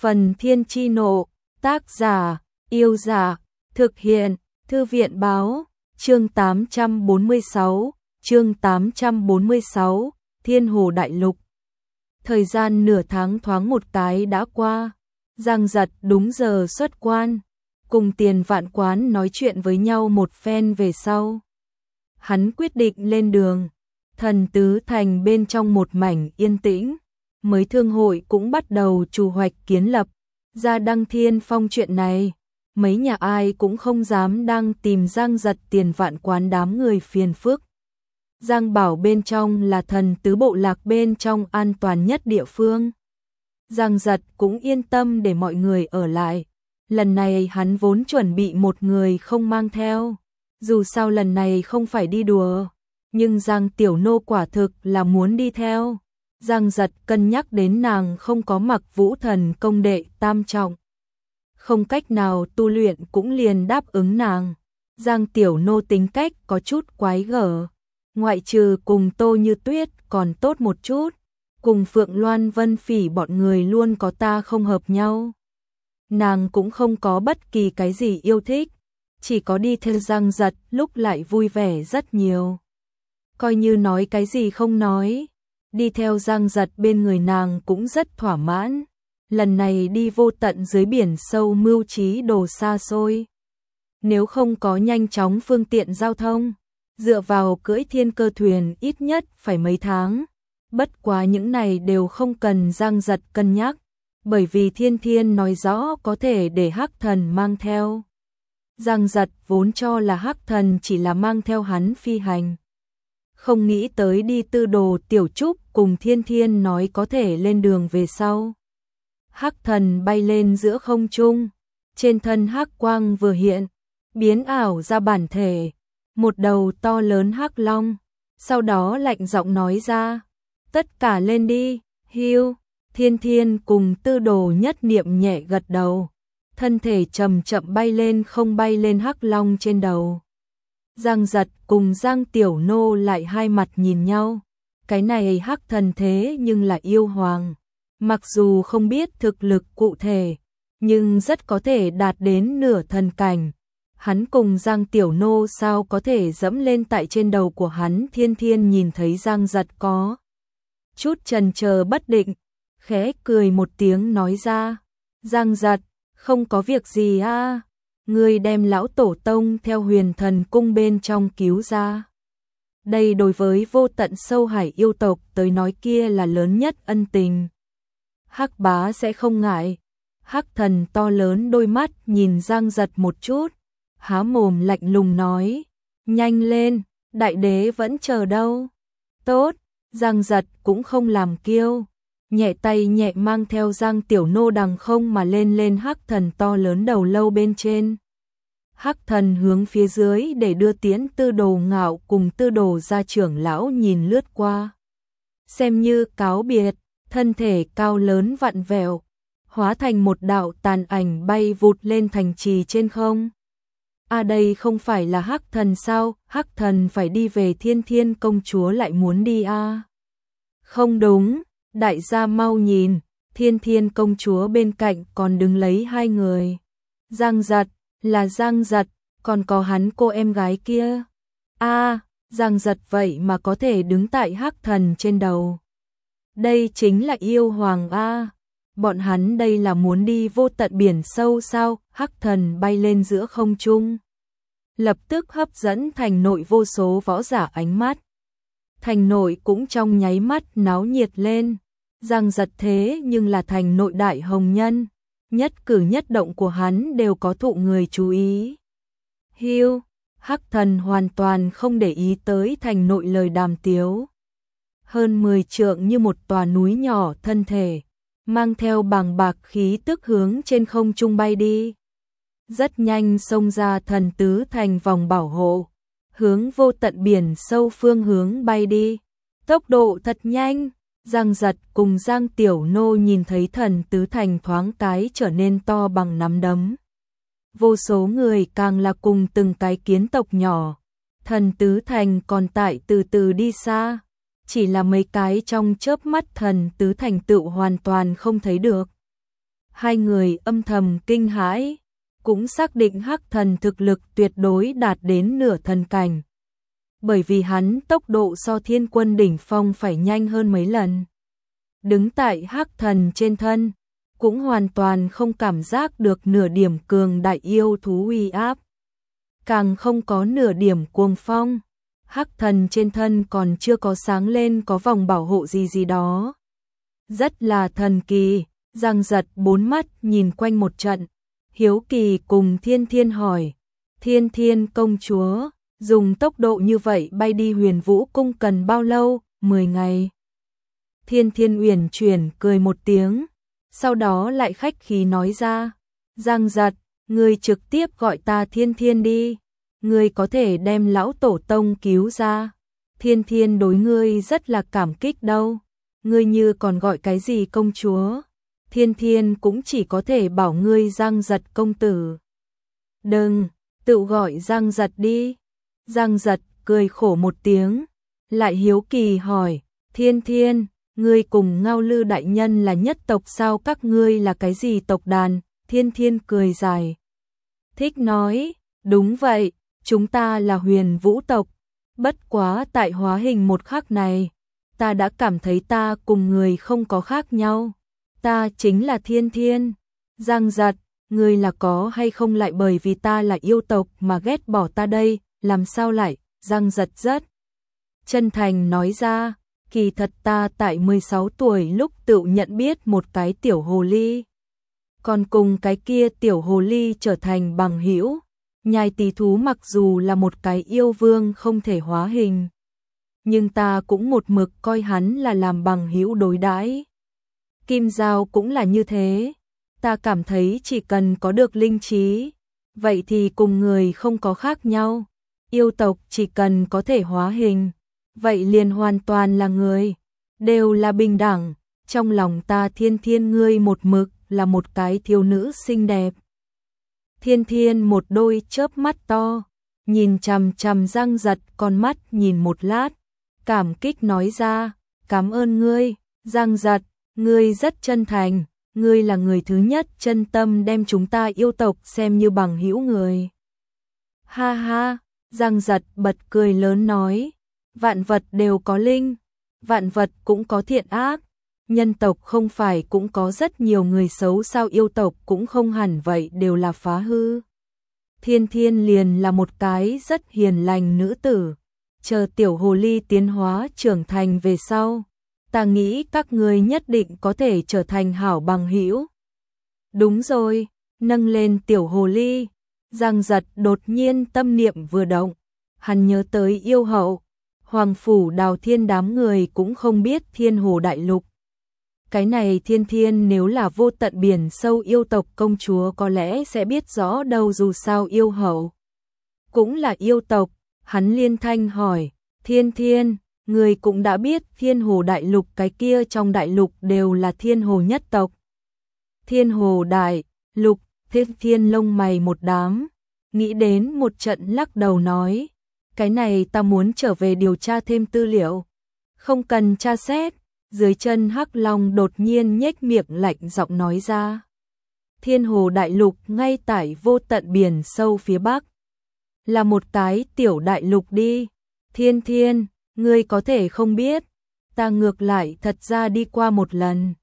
Phần Thiên Chi Nộ, tác giả, Yêu Giả, thực hiện, Thư viện Báo, chương 846, Thiên Hồ Đại Lục. Thời gian nửa tháng thoáng một cái đã qua, Giang Giật đúng giờ xuất quan, cùng Tiền Vạn Quán nói chuyện với nhau một phen về sau. Hắn quyết định lên đường, Thần Tứ Thành bên trong một mảnh yên tĩnh, mới thương hội cũng bắt đầu chủ hoạch kiến lập, ra Đăng Thiên Phong chuyện này, mấy nhà ai cũng không dám đang tìm Giang Giật Tiền Vạn Quán đám người phiền phức. Giang bảo bên trong là Thần Tứ bộ lạc bên trong an toàn nhất địa phương. Giang Giật cũng yên tâm để mọi người ở lại. Lần này hắn vốn chuẩn bị một người không mang theo. Dù sao lần này không phải đi đùa, nhưng Giang Tiểu Nô quả thực là muốn đi theo. Giang Giật cân nhắc đến nàng không có mặc Vũ Thần công đệ tam trọng, không cách nào tu luyện cũng liền đáp ứng nàng. Giang Tiểu Nô tính cách có chút quái gở, ngoại trừ cùng Tô Như Tuyết còn tốt một chút, cùng Phượng Loan Vân Phỉ bọn người luôn có ta không hợp nhau. Nàng cũng không có bất kỳ cái gì yêu thích, chỉ có đi theo Giang Giật lúc lại vui vẻ rất nhiều. Coi như nói cái gì không nói, đi theo Giang Giật bên người nàng cũng rất thỏa mãn. Lần này đi vô tận dưới biển sâu mưu trí đồ xa xôi. Nếu không có nhanh chóng phương tiện giao thông, dựa vào cưỡi thiên cơ thuyền ít nhất phải mấy tháng. Bất quá những này đều không cần Giang Giật cân nhắc, bởi vì Thiên Thiên nói rõ có thể để Hắc Thần mang theo. Giang Giật vốn cho là Hắc Thần chỉ là mang theo hắn phi hành, không nghĩ tới đi Tư Đồ Tiểu Trúc cùng Thiên Thiên nói có thể lên đường về sau. Hắc Thần bay lên giữa không trung, trên thân hắc quang vừa hiện, biến ảo ra bản thể, một đầu to lớn hắc long, sau đó lạnh giọng nói ra, tất cả lên đi, hiu. Thiên Thiên cùng Tư Đồ nhất niệm nhẹ gật đầu, thân thể chậm chậm bay lên không bay lên hắc long trên đầu. Giang Giật cùng Giang Tiểu Nô lại hai mặt nhìn nhau, cái này Hắc Thần thế nhưng là yêu hoàng, mặc dù không biết thực lực cụ thể, nhưng rất có thể đạt đến nửa thần cảnh. Hắn cùng Giang Tiểu Nô sao có thể dẫm lên tại trên đầu của hắn. Thiên Thiên nhìn thấy Giang Giật có chút chần chờ bất định, khẽ cười một tiếng nói ra, Giang Giật, không có việc gì a, ngươi đem lão tổ tông theo Huyền Thần cung bên trong cứu ra. Đây đối với vô tận sâu hải yêu tộc tới nói kia là lớn nhất ân tình. Hắc bá sẽ không ngại. Hắc Thần to lớn đôi mắt nhìn Giang Giật một chút, há mồm lạnh lùng nói, nhanh lên, đại đế vẫn chờ đâu. Tốt, Giang Giật cũng không làm kiêu, nhẹ tay nhẹ mang theo Giang Tiểu Nô đằng không mà lên Hắc Thần to lớn đầu lâu bên trên. Hắc Thần hướng phía dưới để đưa tiễn Tư Đồ Ngạo cùng Tư Đồ gia trưởng lão nhìn lướt qua, xem như cáo biệt, thân thể cao lớn vặn vẹo, hóa thành một đạo tàn ảnh bay vụt lên thành trì trên không. Đây không phải là Hắc Thần sao? Hắc Thần phải đi về Thiên Thiên công chúa lại muốn đi Không đúng, đại gia mau nhìn, Thiên Thiên công chúa bên cạnh còn đứng lấy hai người. Giang Giật, là Giang Giật, còn có hắn cô em gái kia. Giang Giật vậy mà có thể đứng tại Hắc Thần trên đầu. Đây chính là yêu hoàng bọn hắn đây là muốn đi vô tận biển sâu sao? Hắc Thần bay lên giữa không trung, lập tức hấp dẫn thành nội vô số võ giả ánh mắt. Thành nội cũng trong nháy mắt náo nhiệt lên. Giang Giật thế nhưng là thành nội đại hồng nhân, nhất cử nhất động của hắn đều có thụ người chú ý. Hiu, Hắc Thần hoàn toàn không để ý tới thành nội lời đàm tiếu. Hơn 10 trượng như một tòa núi nhỏ thân thể, mang theo bàng bạc khí tức hướng trên không trung bay đi. Rất nhanh xông ra Thần Tứ Thành vòng bảo hộ, hướng vô tận biển sâu phương hướng bay đi. Tốc độ thật nhanh. Giang Giật cùng Giang Tiểu Nô nhìn thấy Thần Tứ Thành thoáng cái trở nên to bằng nắm đấm. Vô số người càng là cùng từng cái kiến tộc nhỏ. Thần Tứ Thành còn tại từ từ đi xa, chỉ là mấy cái trong chớp mắt Thần Tứ Thành tựu hoàn toàn không thấy được. Hai người âm thầm kinh hãi, cũng xác định Hắc Thần thực lực tuyệt đối đạt đến nửa thần cảnh. Bởi vì hắn tốc độ so Thiên Quân đỉnh phong phải nhanh hơn mấy lần. Đứng tại Hắc Thần trên thân, cũng hoàn toàn không cảm giác được nửa điểm cường đại yêu thú uy áp. Càng không có nửa điểm cuồng phong. Hắc Thần trên thân còn chưa có sáng lên có vòng bảo hộ gì đó. Rất là thần kỳ. Giang Giật bốn mắt nhìn quanh một trận, hiếu kỳ cùng Thiên Thiên hỏi, Thiên Thiên công chúa, dùng tốc độ như vậy bay đi Huyền Vũ cung cần bao lâu? 10 ngày. Thiên Thiên uyển chuyển cười một tiếng, sau đó lại khách khí nói ra, Giang Giật, ngươi trực tiếp gọi ta Thiên Thiên đi, ngươi có thể đem lão tổ tông cứu ra, Thiên Thiên đối ngươi rất là cảm kích đâu, ngươi như còn gọi cái gì công chúa? Thiên Thiên cũng chỉ có thể bảo ngươi Giang Giật công tử. Đừng, tự gọi Giang Giật đi. Giang Giật cười khổ một tiếng, lại hiếu kỳ hỏi, Thiên Thiên, ngươi cùng Ngao Lư đại nhân là nhất tộc sao, các ngươi là cái gì tộc đàn? Thiên Thiên cười dài, thích nói, đúng vậy, chúng ta là Huyền Vũ tộc, bất quá tại hóa hình một khắc này, ta đã cảm thấy ta cùng người không có khác nhau. Ta chính là Thiên Thiên. Giang Giật, ngươi là có hay không lại bởi vì ta là yêu tộc mà ghét bỏ ta đây, làm sao lại? Giang Giật rất chân thành nói ra, kỳ thật ta tại 16 tuổi lúc tự nhận biết một cái tiểu hồ ly. Còn cùng cái kia tiểu hồ ly trở thành bằng hữu. Nhai Tỳ thú mặc dù là một cái yêu vương không thể hóa hình, nhưng ta cũng một mực coi hắn là làm bằng hữu đối đãi. Kim Giao cũng là như thế, ta cảm thấy chỉ cần có được linh trí, vậy thì cùng người không có khác nhau. Yêu tộc chỉ cần có thể hóa hình, vậy liền hoàn toàn là người, đều là bình đẳng. Trong lòng ta Thiên Thiên ngươi một mực là một cái thiếu nữ xinh đẹp. Thiên Thiên một đôi chớp mắt to, nhìn chằm chằm Giang Giật con mắt nhìn một lát, cảm kích nói ra, cảm ơn ngươi, Giang Giật. Ngươi rất chân thành, ngươi là người thứ nhất chân tâm đem chúng ta yêu tộc xem như bằng hữu người. Ha ha, Giang Giật bật cười lớn nói, vạn vật đều có linh, vạn vật cũng có thiện ác, nhân tộc không phải cũng có rất nhiều người xấu sao, yêu tộc cũng không hẳn vậy đều là phá hư. Thiên Thiên liền là một cái rất hiền lành nữ tử, chờ tiểu hồ ly tiến hóa trưởng thành về sau. Ta nghĩ các ngươi nhất định có thể trở thành hảo bằng hữu. Đúng rồi, nâng lên tiểu hồ ly, Giang Giật đột nhiên tâm niệm vừa động, hắn nhớ tới yêu hậu, Hoàng phủ Đào Thiên đám người cũng không biết Thiên Hồ Đại Lục. Cái này Thiên Thiên nếu là vô tận biển sâu yêu tộc công chúa có lẽ sẽ biết rõ đâu, dù sao yêu hậu cũng là yêu tộc. Hắn liên thanh hỏi, Thiên Thiên, người cũng đã biết Thiên Hồ Đại Lục cái kia trong đại lục đều là Thiên Hồ nhất tộc. Thiên Hồ Đại Lục, Thiên Thiên lông mày một đám, nghĩ đến một trận lắc đầu nói, cái này ta muốn trở về điều tra thêm tư liệu. Không cần tra xét, dưới chân Hắc Long đột nhiên nhếch miệng lạnh giọng nói ra. Thiên Hồ Đại Lục ngay tại vô tận biển sâu phía bắc, là một cái tiểu đại lục đi. Thiên Thiên, ngươi có thể không biết, ta ngược lại thật ra đi qua một lần.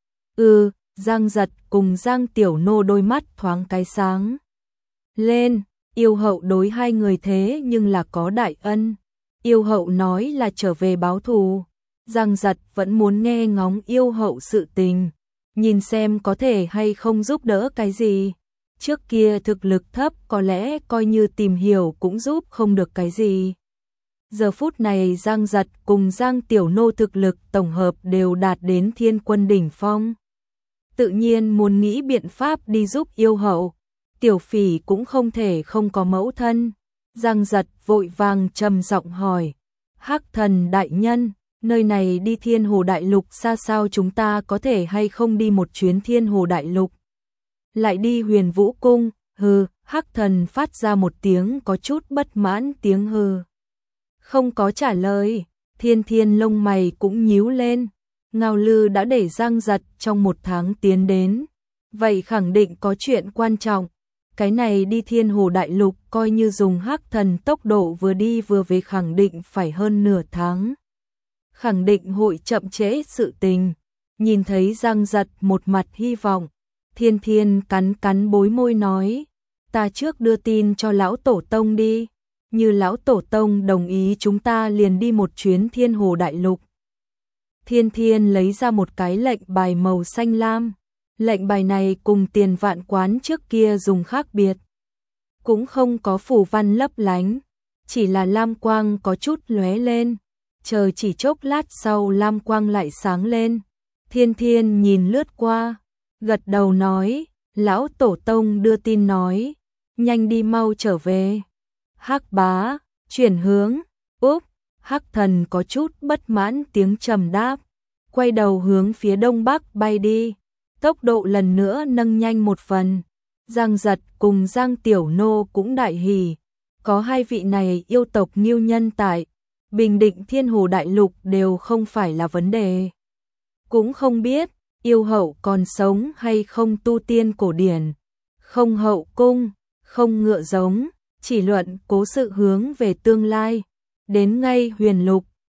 Giang Giật cùng Giang Tiểu Nô đôi mắt thoáng cái sáng lên, yêu hậu đối hai người thế nhưng là có đại ân. Yêu hậu nói là trở về báo thù, Giang Giật vẫn muốn nghe ngóng yêu hậu sự tình, nhìn xem có thể hay không giúp đỡ cái gì. Trước kia thực lực thấp có lẽ coi như tìm hiểu cũng giúp không được cái gì. Giờ phút này Giang Giật cùng Giang Tiểu Nô thực lực tổng hợp đều đạt đến Thiên Quân đỉnh phong. Tự nhiên muốn nghĩ biện pháp đi giúp yêu hậu. Tiểu Phỉ cũng không thể không có mẫu thân. Giang Giật vội vàng trầm giọng hỏi, Hắc Thần đại nhân, nơi này đi Thiên Hồ Đại Lục xa sao, chúng ta có thể hay không đi một chuyến Thiên Hồ Đại Lục? Lại đi Huyền Vũ cung? Hừ. Hắc Thần phát ra một tiếng có chút bất mãn tiếng hừ. Không có trả lời. Thiên Thiên lông mày cũng nhíu lên. Ngao Lư đã để Giang Giật trong một tháng tiến đến Vậy khẳng định có chuyện quan trọng. Cái này đi Thiên Hồ Đại Lục coi như dùng hắc thần tốc độ vừa đi vừa về khẳng định phải hơn nửa tháng. Khẳng định hội chậm trễ sự tình. Nhìn thấy Giang Giật một mặt hy vọng, Thiên Thiên cắn cắn bối môi nói, ta trước đưa tin cho lão tổ tông đi, như lão tổ tông đồng ý chúng ta liền đi một chuyến Thiên Hồ Đại Lục. Thiên Thiên lấy ra một cái lệnh bài màu xanh lam, lệnh bài này cùng Tiền Vạn Quán trước kia dùng khác biệt, cũng không có phù văn lấp lánh, chỉ là lam quang có chút lóe lên, chờ chỉ chốc lát sau lam quang lại sáng lên. Thiên Thiên nhìn lướt qua, gật đầu nói, lão tổ tông đưa tin nói, nhanh đi mau trở về. Hắc bá, chuyển hướng, úp, Hắc thần có chút bất mãn tiếng trầm đáp, quay đầu hướng phía đông bắc bay đi, tốc độ lần nữa nâng nhanh một phần. Giang Giật cùng Giang Tiểu Nô cũng đại hỉ, có hai vị này yêu tộc Ngưu nhân tại, bình định Thiên Hồ Đại Lục đều không phải là vấn đề. Cũng không biết, yêu hậu còn sống hay không tu tiên cổ điển, không hậu cung, không ngựa giống, chỉ luận cố sự hướng về tương lai. Đến ngay Huyền Lục,